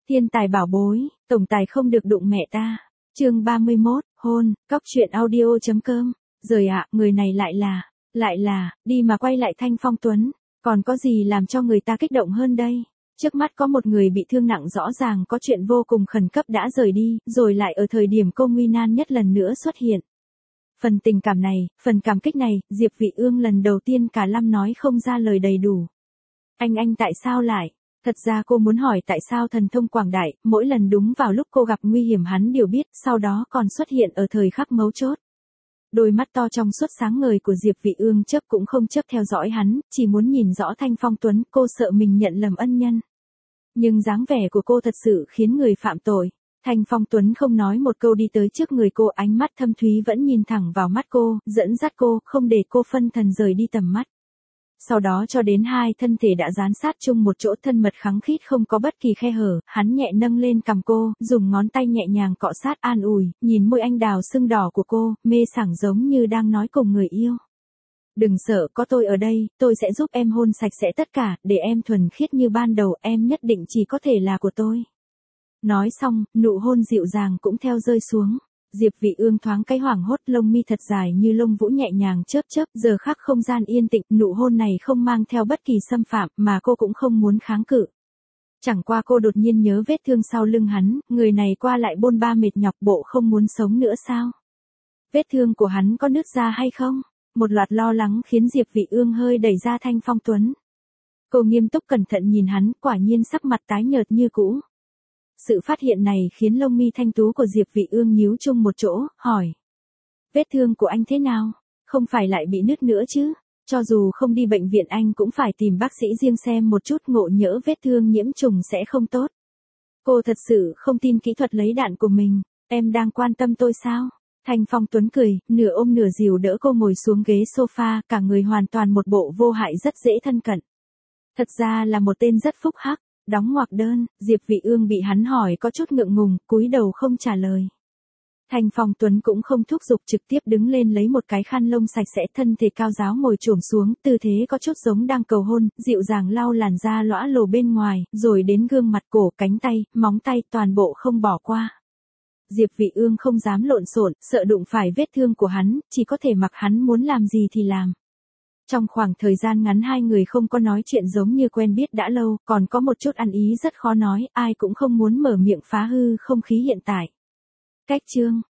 Thiên tài bảo bối, tổng tài không được đụng mẹ ta. Chương 31, hôn, cóc truyện audio.com. Rồi ạ, người này lại là, đi mà quay lại Thanh Phong Tuấn, còn có gì làm cho người ta kích động hơn đây? Trước mắt có một người bị thương nặng rõ ràng có chuyện vô cùng khẩn cấp đã rời đi, rồi lại ở thời điểm cô nguy nan nhất lần nữa xuất hiện. Phần tình cảm này, phần cảm kích này, Diệp Vị Ương lần đầu tiên cả năm nói không ra lời đầy đủ. Anh tại sao lại? Thật ra cô muốn hỏi tại sao thần thông quảng đại, mỗi lần đúng vào lúc cô gặp nguy hiểm hắn đều biết, sau đó còn xuất hiện ở thời khắc mấu chốt. Đôi mắt to trong suốt sáng ngời của Diệp Vị Ương chớp cũng không chớp theo dõi hắn, chỉ muốn nhìn rõ Thanh Phong Tuấn, cô sợ mình nhận lầm ân nhân. Nhưng dáng vẻ của cô thật sự khiến người phạm tội. Thanh Phong Tuấn không nói một câu đi tới trước người cô, ánh mắt thâm thúy vẫn nhìn thẳng vào mắt cô, dẫn dắt cô, không để cô phân thần rời đi tầm mắt. Sau đó cho đến hai thân thể đã dán sát chung một chỗ, thân mật khăng khít không có bất kỳ khe hở, hắn nhẹ nâng lên cằm cô, dùng ngón tay nhẹ nhàng cọ sát an ủi, nhìn môi anh đào sưng đỏ của cô, mê sảng giống như đang nói cùng người yêu. Đừng sợ, có tôi ở đây, tôi sẽ giúp em hôn sạch sẽ tất cả, để em thuần khiết như ban đầu, em nhất định chỉ có thể là của tôi. Nói xong, nụ hôn dịu dàng cũng theo rơi xuống. Diệp Vị Ương thoáng cái hoảng hốt, lông mi thật dài như lông vũ nhẹ nhàng chớp chớp, giờ khắc không gian yên tĩnh, nụ hôn này không mang theo bất kỳ xâm phạm, mà cô cũng không muốn kháng cự. Chẳng qua cô đột nhiên nhớ vết thương sau lưng hắn, người này qua lại bôn ba mệt nhọc, bộ không muốn sống nữa sao? Vết thương của hắn có nứt ra hay không? Một loạt lo lắng khiến Diệp Vị Ương hơi đẩy ra Thanh Phong Tuấn. Cô nghiêm túc cẩn thận nhìn hắn, quả nhiên sắc mặt tái nhợt như cũ. Sự phát hiện này khiến lông mi thanh tú của Diệp Vị Ương nhíu chung một chỗ, hỏi. Vết thương của anh thế nào? Không phải lại bị nứt nữa chứ? Cho dù không đi bệnh viện anh cũng phải tìm bác sĩ riêng xem một chút, ngộ nhỡ vết thương nhiễm trùng sẽ không tốt. Cô thật sự không tin kỹ thuật lấy đạn của mình, em đang quan tâm tôi sao? Thanh Phong Tuấn cười, nửa ôm nửa dìu đỡ cô ngồi xuống ghế sofa, cả người hoàn toàn một bộ vô hại rất dễ thân cận. Thật ra là một tên rất phúc hắc. Đóng ngoặc đơn, Diệp Vị Ương bị hắn hỏi có chút ngượng ngùng, cúi đầu không trả lời. Thanh Phong Tuấn cũng không thúc giục, trực tiếp đứng lên lấy một cái khăn lông sạch sẽ, thân thể cao giáo ngồi chồm xuống, tư thế có chút giống đang cầu hôn, dịu dàng lau làn da lõa lồ bên ngoài, rồi đến gương mặt, cổ, cánh tay, móng tay, toàn bộ không bỏ qua. Diệp Vị Ương không dám lộn xộn, sợ đụng phải vết thương của hắn, chỉ có thể mặc hắn muốn làm gì thì làm. Trong khoảng thời gian ngắn hai người không có nói chuyện, giống như quen biết đã lâu, còn có một chút ăn ý rất khó nói, ai cũng không muốn mở miệng phá hư không khí hiện tại. Cách chương